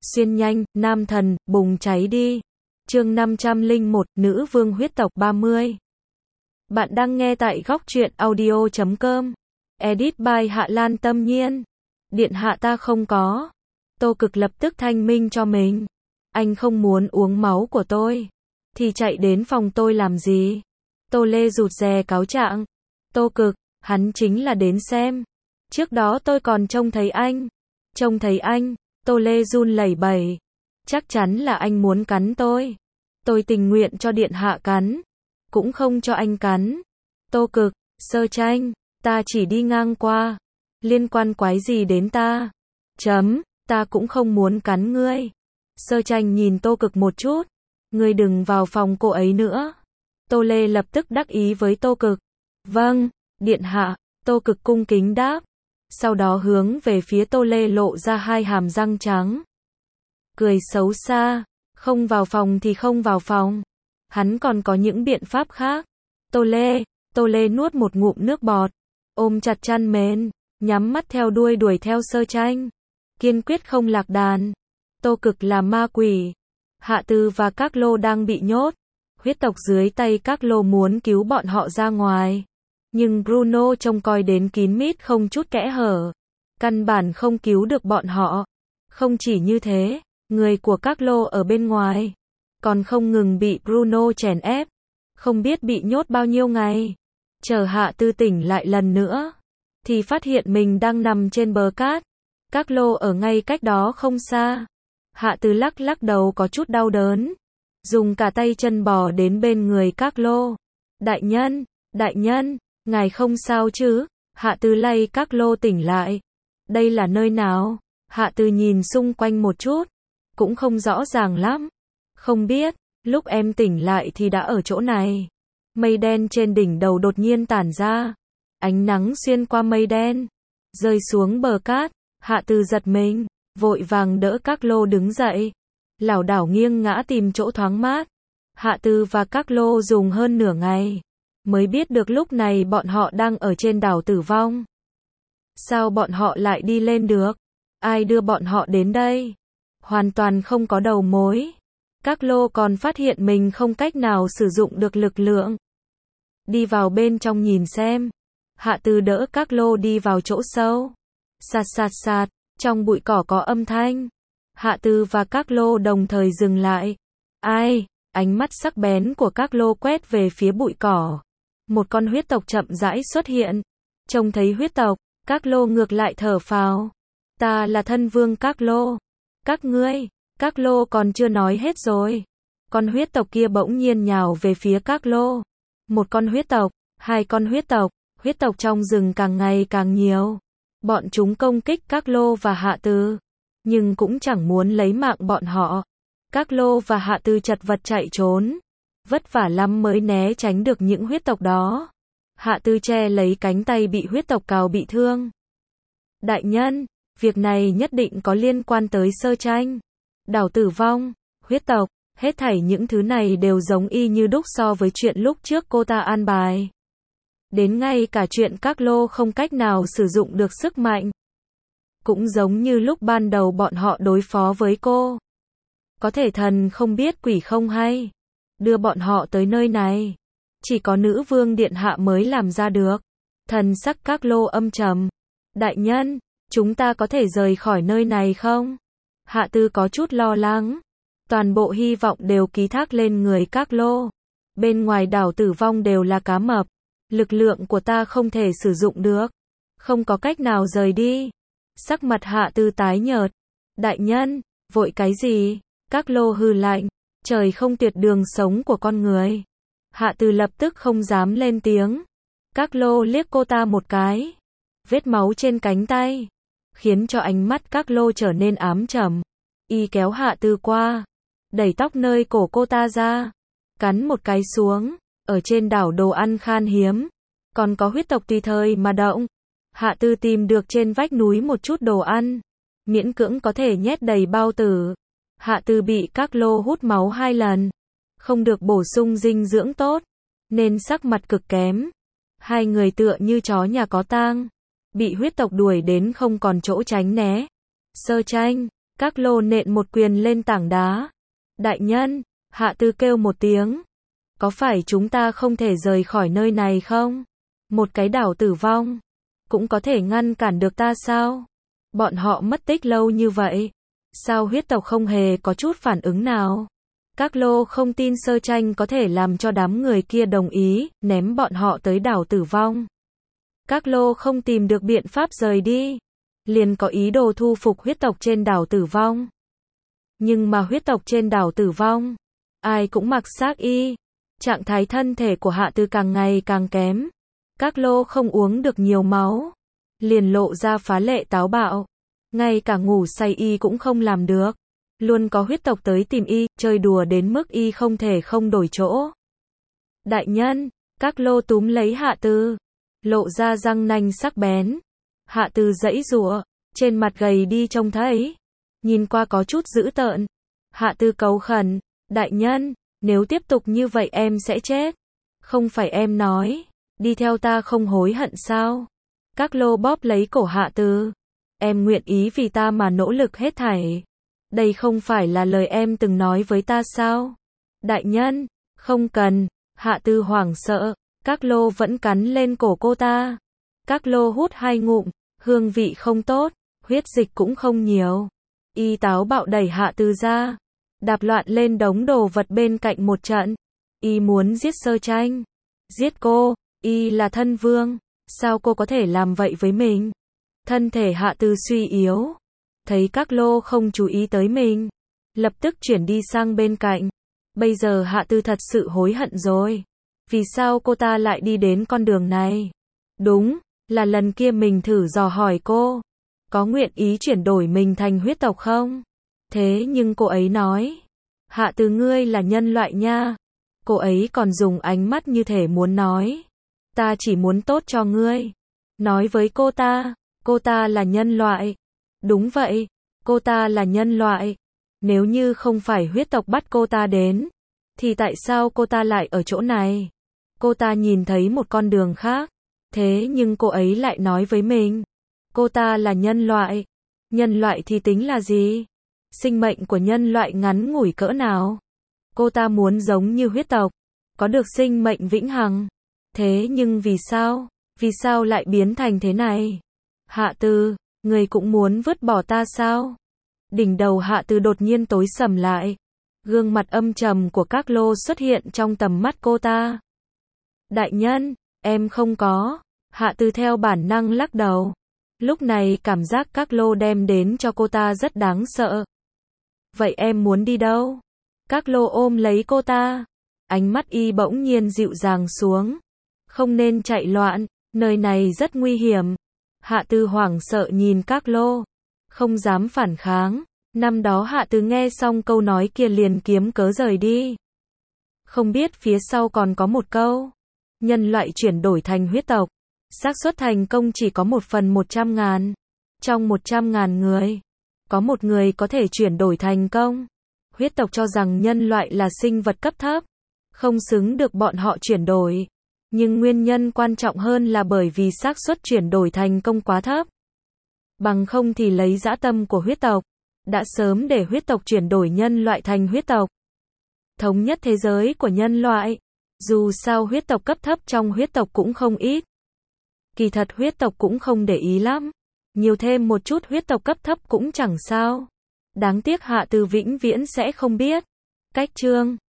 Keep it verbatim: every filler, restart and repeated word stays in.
Xuyên nhanh, nam thần, bùng cháy đi. Chương năm trăm lẻ một, nữ vương huyết tộc ba mươi. Bạn đang nghe tại góc truyện audio chấm com. Edit by Hạ Lan Tâm Nhiên. Điện hạ ta không có. Tô Cực lập tức thanh minh cho mình. Anh không muốn uống máu của tôi. Thì chạy đến phòng tôi làm gì? Tô Lê rụt rè cáo trạng. Tô Cực, hắn chính là đến xem. Trước đó tôi còn trông thấy anh. Trông thấy anh, Tô Lê run lẩy bẩy. Chắc chắn là anh muốn cắn tôi. Tôi tình nguyện cho điện hạ cắn. Cũng không cho anh cắn. Tô Cực, Sơ Tranh, ta chỉ đi ngang qua. Liên quan quái gì đến ta? Chấm, ta cũng không muốn cắn ngươi. Sơ Tranh nhìn Tô Cực một chút. Ngươi đừng vào phòng cô ấy nữa. Tô Lê lập tức đắc ý với Tô Cực. Vâng, điện hạ. Tô Cực cung kính đáp. Sau đó hướng về phía Tô Lê lộ ra hai hàm răng trắng. Cười xấu xa. Không vào phòng thì không vào phòng. Hắn còn có những biện pháp khác. Tô Lê, Tô Lê nuốt một ngụm nước bọt. Ôm chặt chăn mền. Nhắm mắt theo đuôi đuổi theo Sơ Tranh. Kiên quyết không lạc đàn. Tô Cực là ma quỷ. Hạ Tư và Các Lô đang bị nhốt. Huyết tộc dưới tay Các Lô muốn cứu bọn họ ra ngoài. Nhưng Bruno trông coi đến kín mít không chút kẽ hở. Căn bản không cứu được bọn họ. Không chỉ như thế, người của Các Lô ở bên ngoài còn không ngừng bị Bruno chèn ép. Không biết bị nhốt bao nhiêu ngày. Chờ Hạ Tư tỉnh lại lần nữa thì phát hiện mình đang nằm trên bờ cát. Các Lô ở ngay cách đó không xa. Hạ Tư lắc lắc đầu có chút đau đớn. Dùng cả tay chân bò đến bên người Các Lô. Đại nhân, đại nhân, ngài không sao chứ? Hạ Tư lay Các Lô tỉnh lại. Đây là nơi nào? Hạ Tư nhìn xung quanh một chút. Cũng không rõ ràng lắm. Không biết, lúc em tỉnh lại thì đã ở chỗ này. Mây đen trên đỉnh đầu đột nhiên tản ra. Ánh nắng xuyên qua mây đen. Rơi xuống bờ cát. Hạ Tư giật mình. Vội vàng đỡ Các Lô đứng dậy. Lảo đảo nghiêng ngã tìm chỗ thoáng mát. Hạ Tư và Các Lô dùng hơn nửa ngày. Mới biết được lúc này bọn họ đang ở trên đảo tử vong. Sao bọn họ lại đi lên được? Ai đưa bọn họ đến đây? Hoàn toàn không có đầu mối. Các Lô còn phát hiện mình không cách nào sử dụng được lực lượng. Đi vào bên trong nhìn xem. Hạ Tư đỡ Các Lô đi vào chỗ sâu. Sạt sạt sạt, trong bụi cỏ có âm thanh. Hạ Tư và Các Lô đồng thời dừng lại. Ai? Ánh mắt sắc bén của Các Lô quét về phía bụi cỏ. Một con huyết tộc chậm rãi xuất hiện. Trông thấy huyết tộc, Các Lô ngược lại thở phào. Ta là thân vương Các Lô. Các ngươi, Các Lô còn chưa nói hết rồi. Con huyết tộc kia bỗng nhiên nhào về phía Các Lô. Một con huyết tộc, hai con huyết tộc, huyết tộc trong rừng càng ngày càng nhiều. Bọn chúng công kích Các Lô và Hạ Tư. Nhưng cũng chẳng muốn lấy mạng bọn họ. Các Lô và Hạ Tư chật vật chạy trốn. Vất vả lắm mới né tránh được những huyết tộc đó. Hạ Tư che lấy cánh tay bị huyết tộc cào bị thương. Đại nhân, việc này nhất định có liên quan tới Sơ Tranh. Đảo tử vong, huyết tộc, hết thảy những thứ này đều giống y như đúc so với chuyện lúc trước cô ta an bài. Đến ngay cả chuyện Các Lô không cách nào sử dụng được sức mạnh. Cũng giống như lúc ban đầu bọn họ đối phó với cô. Có thể thần không biết quỷ không hay. Đưa bọn họ tới nơi này. Chỉ có nữ vương điện hạ mới làm ra được. Thần sắc Các Lô âm trầm. Đại nhân, chúng ta có thể rời khỏi nơi này không? Hạ Tư có chút lo lắng. Toàn bộ hy vọng đều ký thác lên người Các Lô. Bên ngoài đảo tử vong đều là cá mập. Lực lượng của ta không thể sử dụng được. Không có cách nào rời đi. Sắc mặt Hạ Tư tái nhợt. Đại nhân, vội cái gì? Các Lô hừ lạnh. Trời không tuyệt đường sống của con người. Hạ Tư lập tức không dám lên tiếng. Các Lô liếc cô ta một cái. Vết máu trên cánh tay khiến cho ánh mắt Các Lô trở nên ám trầm. Y kéo Hạ Tư qua, đẩy tóc nơi cổ cô ta ra, cắn một cái xuống. Ở trên đảo đồ ăn khan hiếm, còn có huyết tộc tùy thời mà động. Hạ Tư tìm được trên vách núi một chút đồ ăn, miễn cưỡng có thể nhét đầy bao tử. Hạ Tư bị Các Lô hút máu hai lần, không được bổ sung dinh dưỡng tốt, nên sắc mặt cực kém. Hai người tựa như chó nhà có tang, bị huyết tộc đuổi đến không còn chỗ tránh né. Sơ Tranh, Các lô nện một quyền lên tảng đá. Đại nhân, Hạ Tư kêu một tiếng. Có phải chúng ta không thể rời khỏi nơi này không? Một cái đảo tử vong. Cũng có thể ngăn cản được ta sao? Bọn họ mất tích lâu như vậy. Sao huyết tộc không hề có chút phản ứng nào? Các lô không tin Sơ Tranh có thể làm cho đám người kia đồng ý, ném bọn họ tới đảo tử vong. Các lô không tìm được biện pháp rời đi. Liền có ý đồ thu phục huyết tộc trên đảo tử vong. Nhưng mà huyết tộc trên đảo tử vong, ai cũng mặc xác y. Trạng thái thân thể của Hạ Tư càng ngày càng kém. Các lô không uống được nhiều máu. Liền lộ ra phá lệ táo bạo. Ngay cả ngủ say y cũng không làm được. Luôn có huyết tộc tới tìm y, chơi đùa đến mức y không thể không đổi chỗ. Đại nhân, các lô túm lấy Hạ Tư. Lộ ra răng nanh sắc bén. Hạ Tư giãy giụa, trên mặt gầy đi trông thấy. Nhìn qua có chút dữ tợn. Hạ Tư cầu khẩn, đại nhân, nếu tiếp tục như vậy em sẽ chết. Không phải em nói, đi theo ta không hối hận sao? Các lô bóp lấy cổ Hạ Tư. Em nguyện ý vì ta mà nỗ lực hết thảy. Đây không phải là lời em từng nói với ta sao? Đại nhân, không cần. Hạ Tư hoảng sợ. Các lô vẫn cắn lên cổ cô ta. Các lô hút hai ngụm, hương vị không tốt, huyết dịch cũng không nhiều. Y táo bạo đẩy Hạ Tư ra, đạp loạn lên đống đồ vật bên cạnh một trận. Y muốn giết Sơ Tranh. Giết cô, y là thân vương, sao cô có thể làm vậy với mình? Thân thể Hạ Tư suy yếu, thấy các lô không chú ý tới mình, lập tức chuyển đi sang bên cạnh. Bây giờ Hạ Tư thật sự hối hận rồi. Vì sao cô ta lại đi đến con đường này? Đúng, là lần kia mình thử dò hỏi cô, có nguyện ý chuyển đổi mình thành huyết tộc không? Thế nhưng cô ấy nói, Hạ Tư ngươi là nhân loại nha. Cô ấy còn dùng ánh mắt như thể muốn nói, ta chỉ muốn tốt cho ngươi. Nói với cô ta, cô ta là nhân loại. Đúng vậy, cô ta là nhân loại. Nếu như không phải huyết tộc bắt cô ta đến, thì tại sao cô ta lại ở chỗ này? Cô ta nhìn thấy một con đường khác. Thế nhưng cô ấy lại nói với mình, cô ta là nhân loại. Nhân loại thì tính là gì? Sinh mệnh của nhân loại ngắn ngủi cỡ nào? Cô ta muốn giống như huyết tộc, có được sinh mệnh vĩnh hằng. Thế nhưng vì sao? Vì sao lại biến thành thế này? Hạ Tư, người cũng muốn vứt bỏ ta sao? Đỉnh đầu Hạ Tư đột nhiên tối sầm lại. Gương mặt âm trầm của các lô xuất hiện trong tầm mắt cô ta. Đại nhân, em không có. Hạ Tư theo bản năng lắc đầu. Lúc này cảm giác các lô đem đến cho cô ta rất đáng sợ. Vậy em muốn đi đâu? Các lô ôm lấy cô ta. Ánh mắt y bỗng nhiên dịu dàng xuống. Không nên chạy loạn, nơi này rất nguy hiểm. Hạ Tư hoảng sợ nhìn các lô, không dám phản kháng. Năm đó Hạ Tư nghe xong câu nói kia liền kiếm cớ rời đi. Không biết phía sau còn có một câu. Nhân loại chuyển đổi thành huyết tộc, xác suất thành công chỉ có một phần một trăm ngàn. Trong một trăm ngàn người, có một người có thể chuyển đổi thành công. Huyết tộc cho rằng nhân loại là sinh vật cấp thấp, không xứng được bọn họ chuyển đổi. Nhưng nguyên nhân quan trọng hơn là bởi vì xác suất chuyển đổi thành công quá thấp. Bằng không thì lấy dã tâm của huyết tộc, đã sớm để huyết tộc chuyển đổi nhân loại thành huyết tộc. Thống nhất thế giới của nhân loại. Dù sao huyết tộc cấp thấp trong huyết tộc cũng không ít. Kỳ thật huyết tộc cũng không để ý lắm. Nhiều thêm một chút huyết tộc cấp thấp cũng chẳng sao. Đáng tiếc Hạ Tư vĩnh viễn sẽ không biết. Cách chương